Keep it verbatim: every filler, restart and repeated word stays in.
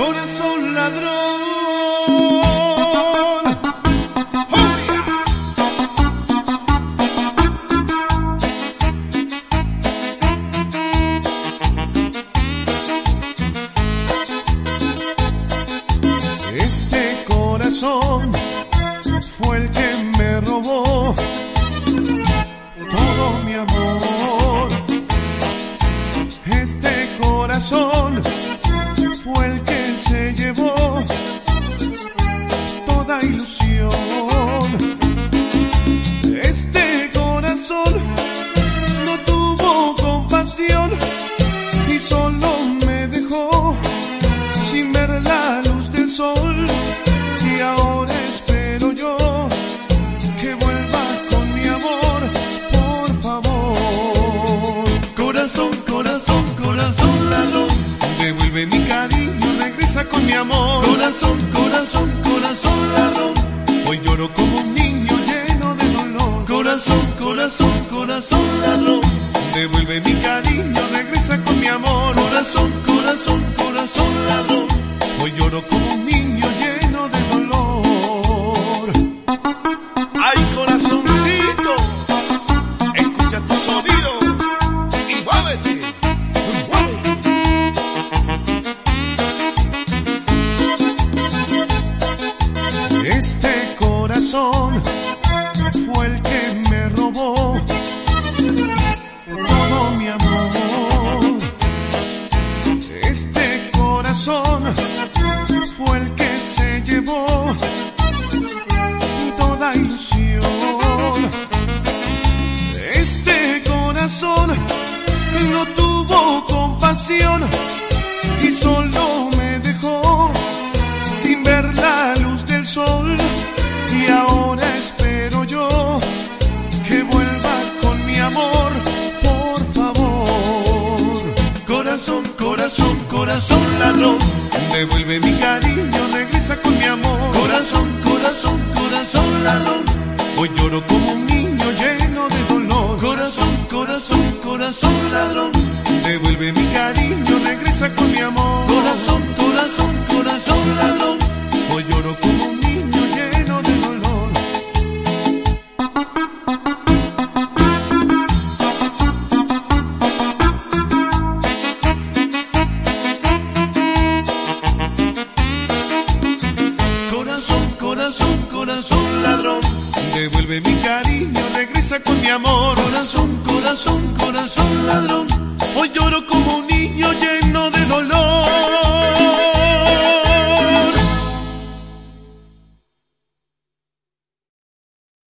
corazón ladrón. Este corazón fue el que me robó todo mi amor. Este corazón fue el que se llevó toda ilusión. Este corazón no tuvo compasión y solo me dejó sin ver la luz del sol. Y ahora espero yo que vuelva con mi amor, por favor. Corazón, corazón, corazón ladrón, devuelve mi cariño, regresa con mi amor. Corazón, corazón, corazón ladrón, hoy lloro como un niño lleno de dolor. Corazón, corazón, corazón ladrón, devuelve mi cariño, regresa con mi amor. Corazón, corazón, corazón ladrón, hoy lloro como un niño lleno de dolor. Ay, corazoncito, escucha tu sonido y muévete. Este corazón fue el que me robó todo mi amor. Este corazón fue el que se llevó toda ilusión. Este corazón no tuvo compasión y solo me dejó sin ver la luz del sol. Y ahora espero yo que vuelva con mi amor, por favor. Corazón, corazón, corazón ladrón, devuelve mi cariño, regresa con mi amor. Corazón, corazón, corazón ladrón, hoy lloro como un niño lleno de dolor. Corazón, corazón, corazón ladrón, devuelve mi cariño, regresa con mi amor. Corazón, corazón, corazón ladrón, hoy lloro como un niño lleno de dolor. Corazón, corazón, corazón ladrón, devuelve mi cariño, regresa con mi amor. Corazón, corazón, corazón ladrón, hoy lloro como un niño lleno